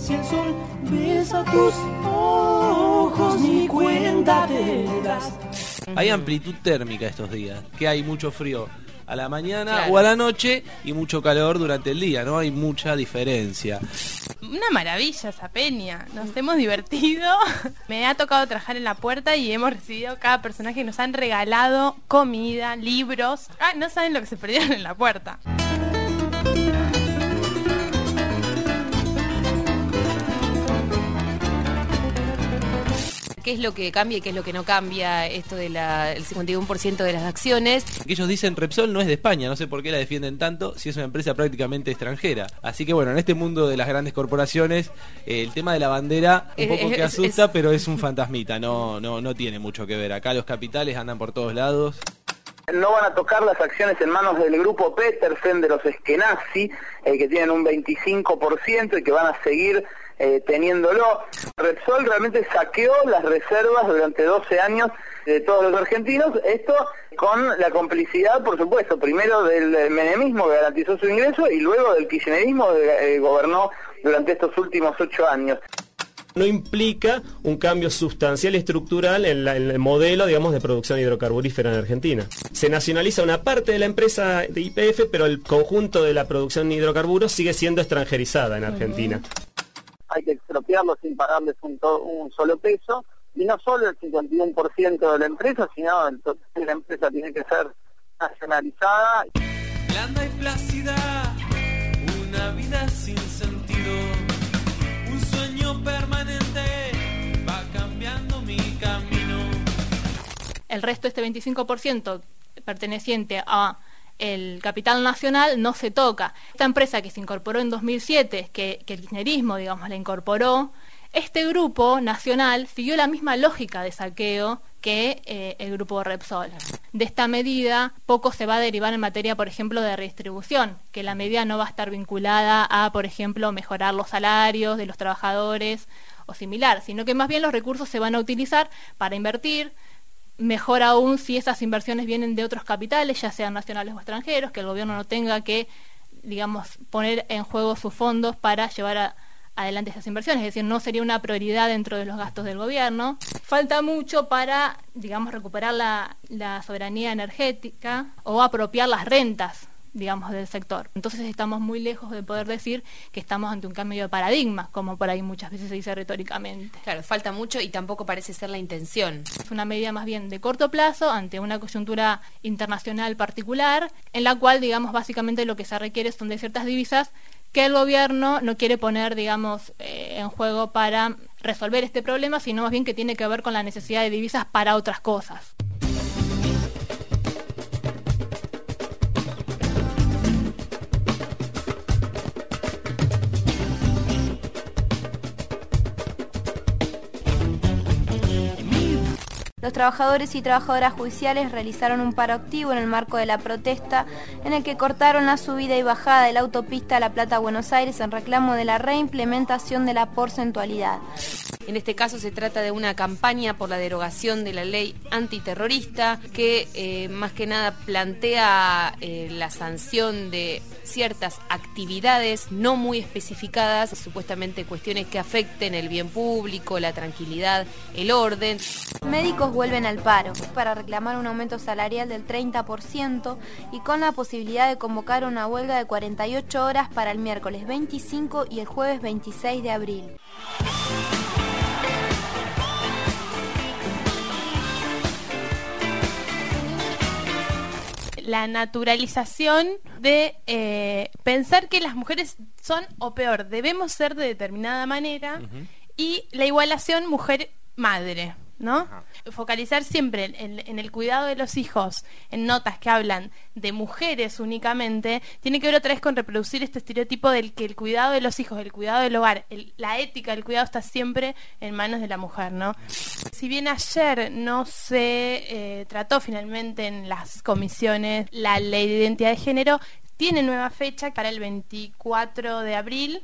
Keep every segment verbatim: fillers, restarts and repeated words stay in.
Si el sol besa tus ojos, ni cuenta te das. Hay amplitud térmica estos días, que hay mucho frío a la mañana Claro. o a la noche y mucho calor durante el día, ¿no? Hay mucha diferencia. Una maravilla esa peña, nos hemos divertido. Me ha tocado trabajar en la puerta y hemos recibido cada personaje que nos han regalado comida, libros. Ah, no saben lo que se perdieron en la puerta. ¿Qué es lo que cambia y qué es lo que no cambia esto del cincuenta y uno por ciento de las acciones? Que ellos dicen Repsol no es de España, no sé por qué la defienden tanto si es una empresa prácticamente extranjera. Así que bueno, en este mundo de las grandes corporaciones, eh, el tema de la bandera un poco Es- que es- asusta, es- pero es un fantasmita, no, no, no tiene mucho que ver. Acá los capitales andan por todos lados. No van a tocar las acciones en manos del grupo Petersen de los Eskenazi, eh, que tienen un veinticinco por ciento y que van a seguir eh, teniéndolo. Repsol realmente saqueó las reservas durante doce años de todos los argentinos, esto con la complicidad, por supuesto, primero del menemismo que garantizó su ingreso y luego del kirchnerismo que eh, gobernó durante estos últimos ocho años. No implica un cambio sustancial y estructural en, la, en el modelo, digamos, de producción hidrocarburífera en Argentina. Se nacionaliza una parte de la empresa de Y P F, pero el conjunto de la producción de hidrocarburos sigue siendo extranjerizada en Argentina. Hay que expropiarlo sin pagarles un, to- un solo peso, y no solo el cincuenta y uno por ciento de la empresa, sino el total de la empresa tiene que ser nacionalizada. Blanda y plácida, una vida sin sentido, un sueño permanente, va cambiando mi camino. El resto, este veinticinco por ciento perteneciente a el capital nacional, no se toca. Esta empresa que se incorporó en dos mil siete, que, que el kirchnerismo, digamos, la incorporó, este grupo nacional siguió la misma lógica de saqueo que eh, el grupo Repsol. De esta medida, poco se va a derivar en materia, por ejemplo, de redistribución, que la medida no va a estar vinculada a, por ejemplo, mejorar los salarios de los trabajadores o similar, sino que más bien los recursos se van a utilizar para invertir. Mejor aún si esas inversiones vienen de otros capitales, ya sean nacionales o extranjeros, que el gobierno no tenga que, digamos, poner en juego sus fondos para llevar a, adelante esas inversiones, es decir, no sería una prioridad dentro de los gastos del gobierno. Falta mucho para, digamos, recuperar la, la soberanía energética o apropiar las rentas, digamos, del sector. Entonces estamos muy lejos de poder decir que estamos ante un cambio de paradigma, como por ahí muchas veces se dice retóricamente. Claro, falta mucho y tampoco parece ser la intención. Es una medida más bien de corto plazo ante una coyuntura internacional particular, en la cual, digamos, básicamente lo que se requiere son de ciertas divisas que el gobierno no quiere poner, digamos, eh, en juego para resolver este problema, sino más bien que tiene que ver con la necesidad de divisas para otras cosas. Los trabajadores y trabajadoras judiciales realizaron un paro activo en el marco de la protesta en el que cortaron la subida y bajada de la autopista La Plata-Buenos Aires en reclamo de la reimplementación de la porcentualidad. En este caso se trata de una campaña por la derogación de la ley antiterrorista que eh, más que nada plantea eh, la sanción de ciertas actividades no muy especificadas, supuestamente cuestiones que afecten el bien público, la tranquilidad, el orden. Médicos vuelven al paro para reclamar un aumento salarial del treinta por ciento y con la posibilidad de convocar una huelga de cuarenta y ocho horas para el miércoles veinticinco y el jueves veintiséis de abril. La naturalización de eh, pensar que las mujeres son, o peor, debemos ser de determinada manera, uh-huh. y la igualación mujer-madre, ¿no? Ajá. Focalizar siempre en, en el cuidado de los hijos en notas que hablan de mujeres únicamente, tiene que ver otra vez con reproducir este estereotipo del que el cuidado de los hijos, el cuidado del hogar, el, la ética del cuidado está siempre en manos de la mujer, ¿no? Si bien ayer no se eh, trató finalmente en las comisiones la ley de identidad de género, tiene nueva fecha para el veinticuatro de abril.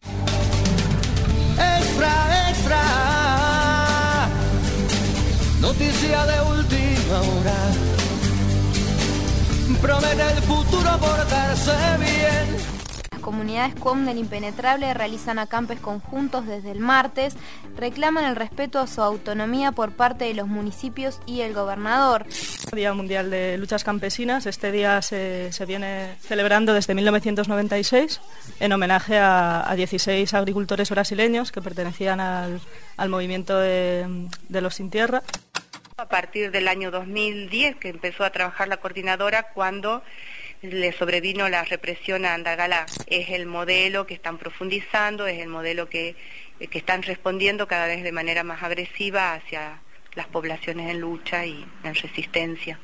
Extra, extra, noticia de última hora, promete el futuro portarse bien. las comunidades C U O M del Impenetrable realizan acampes conjuntos desde el martes, reclaman el respeto a su autonomía por parte de los municipios y el gobernador. Día Mundial de Luchas Campesinas, este día se, se viene celebrando desde mil novecientos noventa y seis en homenaje a, a dieciséis agricultores brasileños que pertenecían al, al movimiento de, de los sin tierra. A partir del año dos mil diez que empezó a trabajar la coordinadora cuando le sobrevino la represión a Andalgalá. Es el modelo que están profundizando, es el modelo que, que están respondiendo cada vez de manera más agresiva hacia las poblaciones en lucha y en resistencia.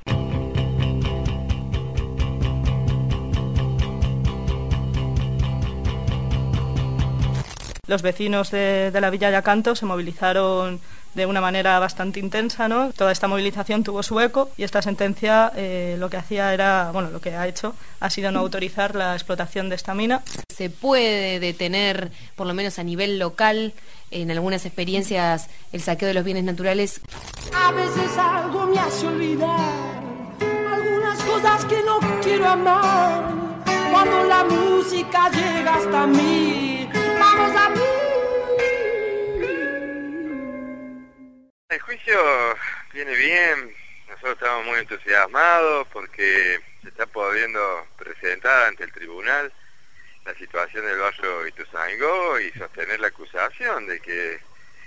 Los vecinos de, de la Villa Yacanto se movilizaron de una manera bastante intensa, ¿no? Toda esta movilización tuvo su eco y esta sentencia eh, lo que hacía era, bueno, lo que ha hecho ha sido no autorizar la explotación de esta mina. Se puede detener, por lo menos a nivel local, en algunas experiencias, el saqueo de los bienes naturales. A veces algo me hace olvidar algunas cosas que no quiero amar. Cuando la música llega hasta mí, vamos a mí. El juicio viene bien, nosotros estamos muy entusiasmados porque se está pudiendo presentar ante el tribunal la situación del barrio Ituzaingó y sostener la acusación de que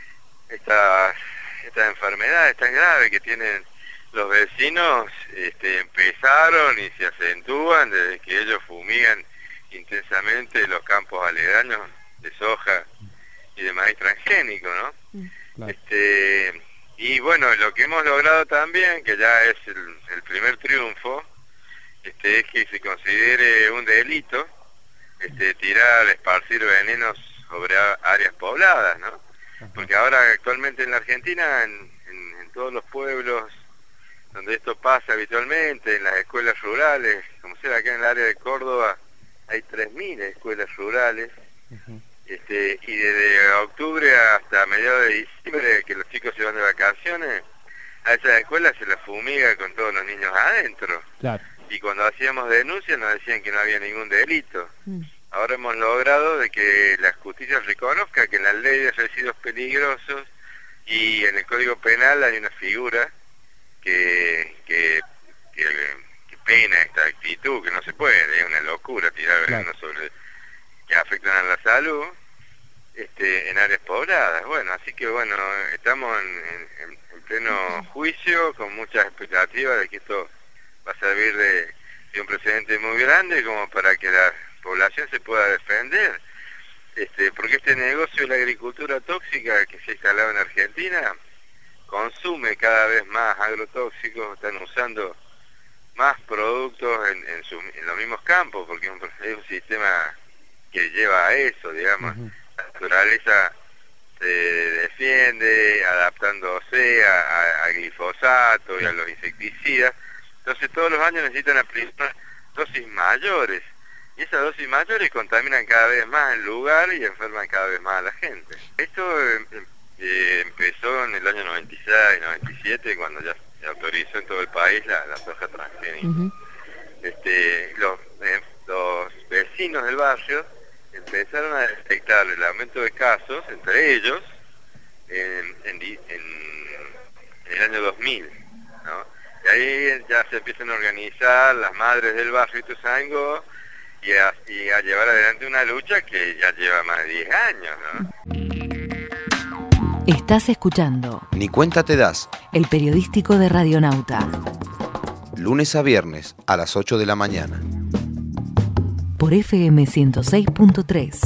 estas esta enfermedades tan graves que tienen los vecinos este, empezaron y se acentúan desde que ellos fumigan intensamente los campos aledaños de soja y de maíz transgénico, ¿no? Claro. Este, y bueno, lo que hemos logrado también, que ya es el, el primer triunfo, este, es que se considere un delito este, tirar, esparcir venenos sobre áreas pobladas, ¿no? Porque ahora actualmente en la Argentina, en, en, en todos los pueblos donde esto pasa habitualmente, en las escuelas rurales, como sea acá en el área de Córdoba, hay tres mil escuelas rurales. Uh-huh. Este, y desde octubre hasta mediados de diciembre, que los chicos se van de vacaciones, a esas escuelas se las fumiga con todos los niños adentro. Claro. Y cuando hacíamos denuncias nos decían que no había ningún delito. Mm. Ahora hemos logrado de que la justicia reconozca que en la ley de residuos peligrosos y en el Código Penal hay una figura que, que, que, que pena esta actitud, que no se puede, es una locura tirar veneno claro. sobre que afectan a la salud este, en áreas pobladas. Bueno, así que bueno, estamos en, en, en pleno juicio con muchas expectativas de que esto va a servir de, de un precedente muy grande como para que la población se pueda defender, este, porque este negocio de la agricultura tóxica que se ha instalado en Argentina consume cada vez más agrotóxicos, están usando más productos en, en, su, en los mismos campos, porque es un, es un sistema que lleva a eso, digamos. Uh-huh. La naturaleza se defiende adaptándose a, a, a glifosato y a los insecticidas, entonces todos los años necesitan aplicar dosis mayores, y esas dosis mayores contaminan cada vez más el lugar y enferman cada vez más a la gente. Esto eh, eh, empezó en el año noventa y seis, noventa y siete, cuando ya se autorizó en todo el país la, la soja transgénica. Uh-huh. Este, los, eh, los vecinos del barrio empezaron a detectar el aumento de casos, entre ellos, en, en, en, en el año dos mil, ¿no? Y ahí ya se empiezan a organizar las madres del barrio Ituzaingó y a, y a llevar adelante una lucha que ya lleva más de diez años, ¿no? Estás escuchando Ni cuenta te das, el periodístico de Radionauta. Lunes a viernes a las ocho de la mañana. Por F M ciento seis punto tres.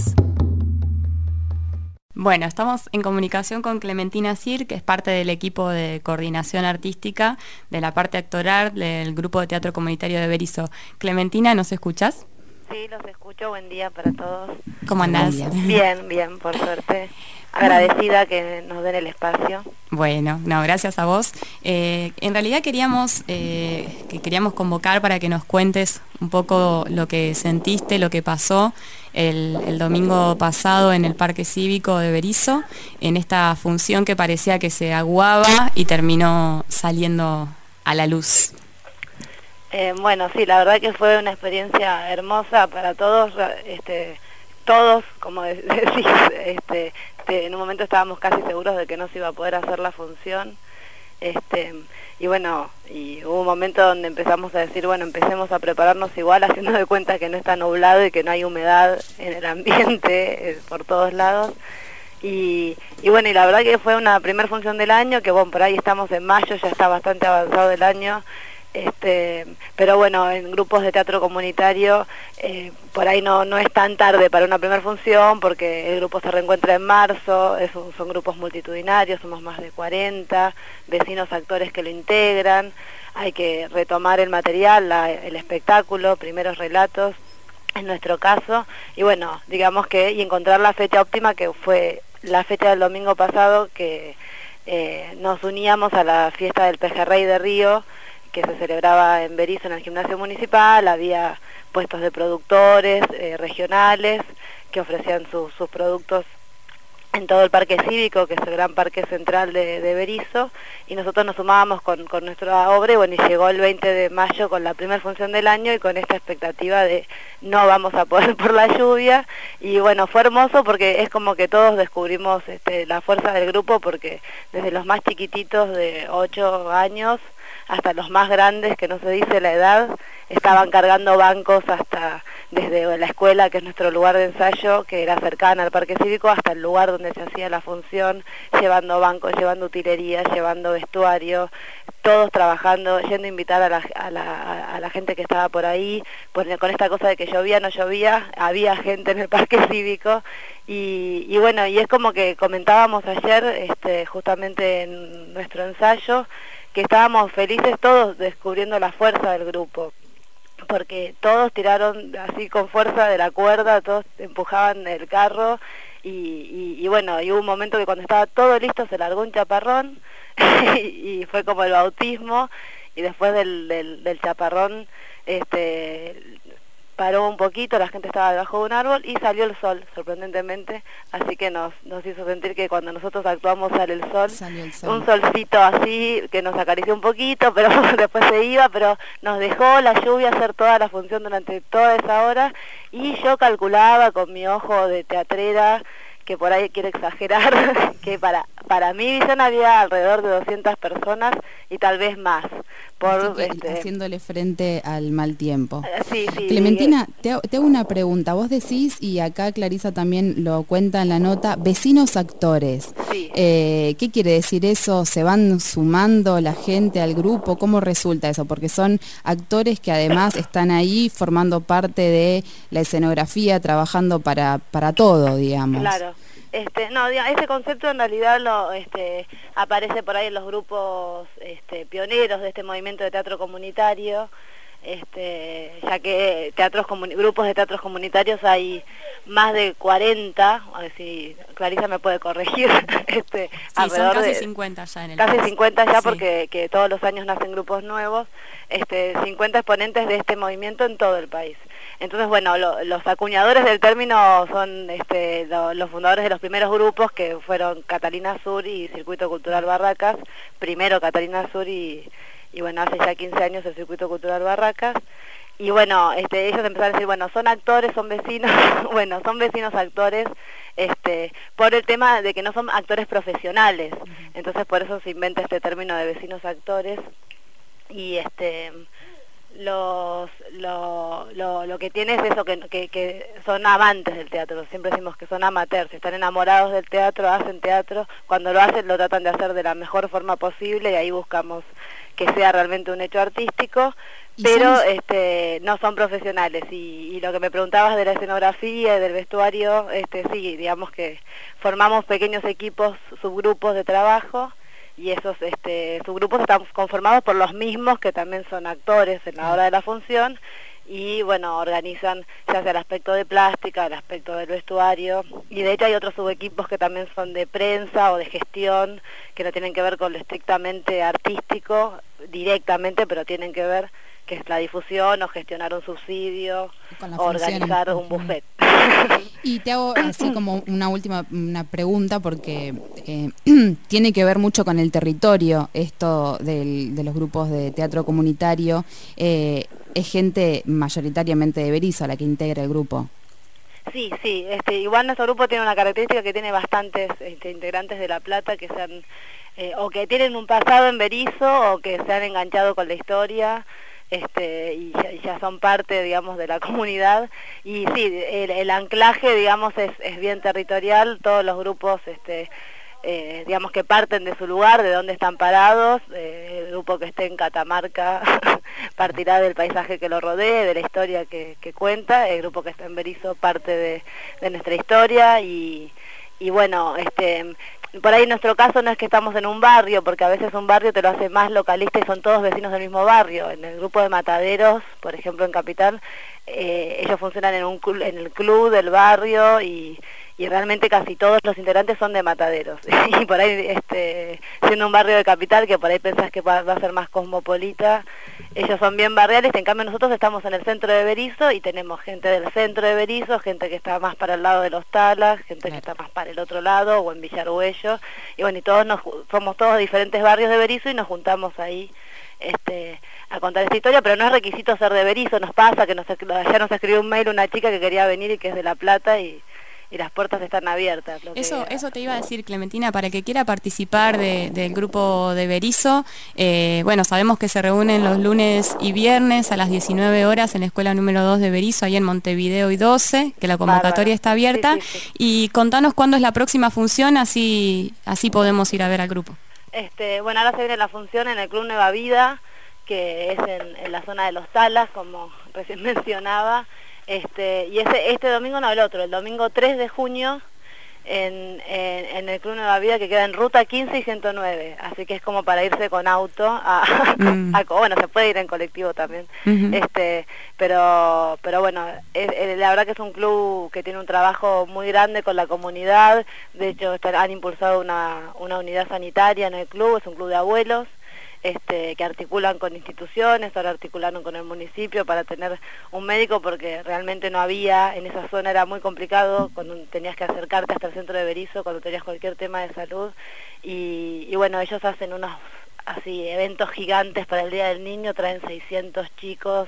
Bueno, estamos en comunicación con Clementina Cir, que es parte del equipo de coordinación artística de la parte actoral del Grupo de Teatro Comunitario de Berisso. Clementina, ¿nos escuchás? Sí, los escucho. Buen día para todos. ¿Cómo andás? Bien, bien, por suerte. Agradecida que nos den el espacio. Bueno, no, gracias a vos. Eh, en realidad queríamos eh, que queríamos convocar para que nos cuentes un poco lo que sentiste, lo que pasó el, el domingo pasado en el Parque Cívico de Berisso, en esta función que parecía que se aguaba y terminó saliendo a la luz. Eh, bueno, sí, la verdad que fue una experiencia hermosa para todos, este, todos, como decís, este, este, en un momento estábamos casi seguros de que no se iba a poder hacer la función, este, y bueno, y hubo un momento donde empezamos a decir, bueno, empecemos a prepararnos igual, haciendo de cuenta que no está nublado y que no hay humedad en el ambiente eh, por todos lados. Y, y bueno, y la verdad que fue una primera función del año, que bueno, por ahí estamos en mayo, ya está bastante avanzado el año, este, pero bueno, en grupos de teatro comunitario, eh, por ahí no, no es tan tarde para una primera función, porque el grupo se reencuentra en marzo, es un, son grupos multitudinarios, somos más de cuarenta, vecinos actores que lo integran, hay que retomar el material, la, el espectáculo, primeros relatos, en nuestro caso, y bueno, digamos que, y encontrar la fecha óptima, que fue la fecha del domingo pasado, que eh, nos uníamos a la fiesta del Pejerrey de Río, que se celebraba en Berisso, en el gimnasio municipal. Había puestos de productores eh, regionales que ofrecían su, sus productos en todo el parque cívico, que es el gran parque central de, de Berisso, y nosotros nos sumábamos con, con nuestra obra, y bueno, y llegó el veinte de mayo con la primera función del año, y con esta expectativa de no vamos a poder por la lluvia, y bueno, fue hermoso porque es como que todos descubrimos este, la fuerza del grupo, porque desde los más chiquititos de ocho años hasta los más grandes, que no se dice la edad, estaban cargando bancos hasta desde la escuela, que es nuestro lugar de ensayo, que era cercana al parque cívico, hasta el lugar donde se hacía la función, llevando bancos, llevando utilería, llevando vestuario, todos trabajando, yendo a invitar a la, a la, a la gente que estaba por ahí, pues con esta cosa de que llovía, no llovía, había gente en el parque cívico, y, y bueno, y es como que comentábamos ayer, este, justamente en nuestro ensayo, que estábamos felices todos descubriendo la fuerza del grupo, porque todos tiraron así con fuerza de la cuerda, todos empujaban el carro, y, y, y bueno, y hubo un momento que cuando estaba todo listo se largó un chaparrón, y fue como el bautismo, y después del, del, del chaparrón este paró un poquito, la gente estaba debajo de un árbol y salió el sol, sorprendentemente, así que nos, nos hizo sentir que cuando nosotros actuamos sale el sol, Salió el sol. un solcito así que nos acarició un poquito, pero después se iba, pero nos dejó la lluvia hacer toda la función durante toda esa hora, y yo calculaba con mi ojo de teatrera, que por ahí quiero exagerar, que para para mi visión había alrededor de doscientas personas y tal vez más. Por, que, este... haciéndole frente al mal tiempo. Sí, sí. Clementina, te, te hago una pregunta. Vos decís, y acá Clarisa también lo cuenta en la nota, vecinos actores. Sí. Eh, ¿Qué quiere decir eso? ¿Se van sumando la gente al grupo? ¿Cómo resulta eso? Porque son actores que además están ahí formando parte de la escenografía, trabajando para, para todo, digamos. Claro. Este, no, ese concepto en realidad lo, este, aparece por ahí en los grupos este, pioneros de este movimiento de teatro comunitario, este, ya que teatros grupos de teatros comunitarios hay más de cuarenta, a ver si Clarisa me puede corregir. este, sí, son casi de, cincuenta ya en el Casi país. cincuenta ya, sí. porque que todos los años nacen grupos nuevos, este, cincuenta exponentes de este movimiento en todo el país. Entonces, bueno, lo, los acuñadores del término son este, lo, los fundadores de los primeros grupos, que fueron Catalina Sur y Circuito Cultural Barracas. Primero Catalina Sur y, y bueno, hace ya quince años el Circuito Cultural Barracas. Y bueno, este, ellos empezaron a decir, bueno, son actores, son vecinos, bueno, son vecinos actores, este, por el tema de que no son actores profesionales. Entonces, por eso se inventa este término de vecinos actores. Y este... Los, lo, lo, lo que tiene es eso, que, que, que son amantes del teatro, siempre decimos que son amateurs, están enamorados del teatro, hacen teatro, cuando lo hacen lo tratan de hacer de la mejor forma posible, y ahí buscamos que sea realmente un hecho artístico, pero son... este, no son profesionales. Y, y lo que me preguntabas de la escenografía y del vestuario, este, sí, digamos que formamos pequeños equipos, subgrupos de trabajo, y esos este, subgrupos están conformados por los mismos que también son actores en la hora de la función, y bueno, organizan ya sea el aspecto de plástica, el aspecto del vestuario, y de hecho hay otros subequipos que también son de prensa o de gestión, que no tienen que ver con lo estrictamente artístico directamente, pero tienen que ver que es la difusión o gestionar un subsidio Con la o función. organizar un buffet. Y te hago así como una última una pregunta porque eh, tiene que ver mucho con el territorio esto del, de los grupos de teatro comunitario. Eh, es gente mayoritariamente de Berisso la que integra el grupo. Sí, sí, este, igual nuestro grupo tiene una característica que tiene bastantes este, integrantes de La Plata que se han, eh, o que tienen un pasado en Berisso o que se han enganchado con la historia. Este, y, ya, y ya son parte, digamos, de la comunidad. Y sí, el, el anclaje, digamos, es, es bien territorial. Todos los grupos, este, eh, digamos, que parten de su lugar, de donde están parados. Eh, el grupo que esté en Catamarca partirá del paisaje que lo rodee, de la historia que, que cuenta. El grupo que está en Berisso parte de, de nuestra historia. Y, y bueno, este... por ahí en nuestro caso no es que estamos en un barrio, porque a veces un barrio te lo hace más localista y son todos vecinos del mismo barrio. En el grupo de Mataderos, por ejemplo en Capital, eh, ellos funcionan en, un cl- en el club del barrio y, y realmente casi todos los integrantes son de Mataderos. Y por ahí, este, siendo un barrio de Capital, que por ahí pensás que va, va a ser más cosmopolita, ellos son bien barriales. En cambio nosotros estamos en el centro de Berisso y tenemos gente del centro de Berisso, gente que está más para el lado de Los Talas, gente que está más para el otro lado o en Villarhuello, y bueno, y todos nos, somos todos de diferentes barrios de Berisso y nos juntamos ahí este, a contar esta historia, pero no es requisito ser de Berisso. Nos pasa que nos, ya nos escribió un mail una chica que quería venir y que es de La Plata y y las puertas están abiertas. Lo Eso, que... eso te iba a decir, Clementina, para el que quiera participar de, del grupo de Berisso, eh, bueno, sabemos que se reúnen los lunes y viernes a las diecinueve horas en la escuela número dos de Berisso, ahí en Montevideo y doce, que la convocatoria Bárbaro. Está abierta, sí, sí, sí. Y contanos cuándo es la próxima función, así, así podemos ir a ver al grupo. Este, bueno, ahora se viene la función en el Club Nueva Vida, que es en, en la zona de Los Talas, como recién mencionaba. Este, y ese, este domingo no, el otro, el domingo tres de junio en, en, en el Club Nueva Vida, que queda en Ruta quince y ciento nueve, así que es como para irse con auto a, mm. a, bueno, se puede ir en colectivo también, uh-huh. este, pero pero bueno, es, es, la verdad que es un club que tiene un trabajo muy grande con la comunidad. De hecho están, han impulsado una, una unidad sanitaria en el club, es un club de abuelos. Este, que articulan con instituciones, ahora articularon con el municipio para tener un médico, porque realmente no había, en esa zona era muy complicado, cuando tenías que acercarte hasta el centro de Berisso, cuando tenías cualquier tema de salud, y, y bueno, ellos hacen unos así eventos gigantes para el Día del Niño, traen seiscientos chicos,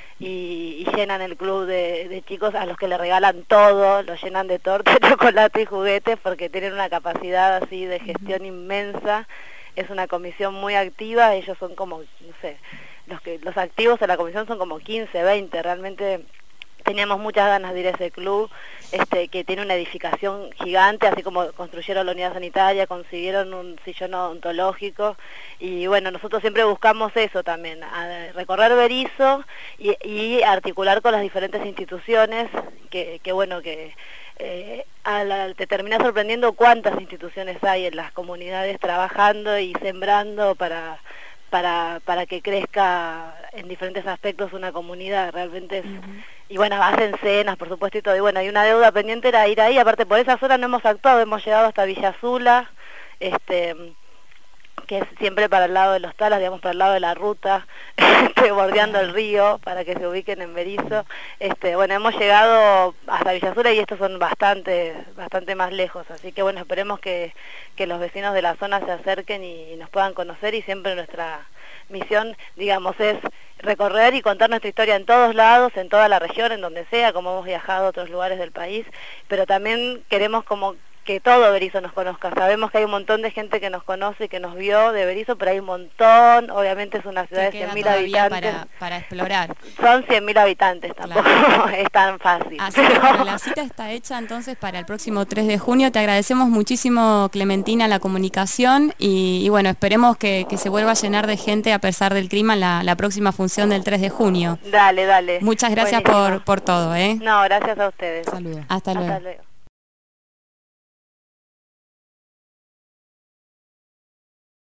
y, y llenan el club de, de chicos a los que le regalan todo, los llenan de torta, chocolate y juguetes, porque tienen una capacidad así de gestión inmensa. Es una comisión muy activa, ellos son como, no sé, los que los activos de la comisión son como quince, veinte, realmente teníamos muchas ganas de ir a ese club, este, que tiene una edificación gigante, así como construyeron la unidad sanitaria, consiguieron un sillón odontológico, y bueno, nosotros siempre buscamos eso también, a recorrer Berisso y, y articular con las diferentes instituciones, que, que bueno, que... Eh, a la, te terminas sorprendiendo cuántas instituciones hay en las comunidades trabajando y sembrando para, para, para que crezca en diferentes aspectos una comunidad, realmente es, uh-huh. Y bueno, hacen cenas, por supuesto, y todo, y bueno, hay una deuda pendiente era ir ahí, aparte por esa zona no hemos actuado, hemos llegado hasta Villa Azula, este... que es siempre para el lado de Los Talas, digamos, para el lado de la ruta, este, bordeando el río, para que se ubiquen en Berisso. Este, bueno, hemos llegado hasta Villa Azula y estos son bastante, bastante más lejos, así que bueno, esperemos que, que los vecinos de la zona se acerquen y, y nos puedan conocer, y siempre nuestra misión, digamos, es recorrer y contar nuestra historia en todos lados, en toda la región, en donde sea, como hemos viajado a otros lugares del país, pero también queremos como que todo Berisso nos conozca. Sabemos que hay un montón de gente que nos conoce y que nos vio de Berisso, pero hay un montón, obviamente es una ciudad de cien mil habitantes. Para, para explorar. Son cien mil habitantes, tampoco claro. Es tan fácil. Así que bueno, la cita está hecha entonces para el próximo tres de junio. Te agradecemos muchísimo, Clementina, la comunicación, y, y bueno, esperemos que, que se vuelva a llenar de gente a pesar del clima la, la próxima función del tres de junio. Dale, dale. Muchas gracias por, por todo, ¿eh? No, gracias a ustedes. Saludos. Hasta luego. Hasta luego.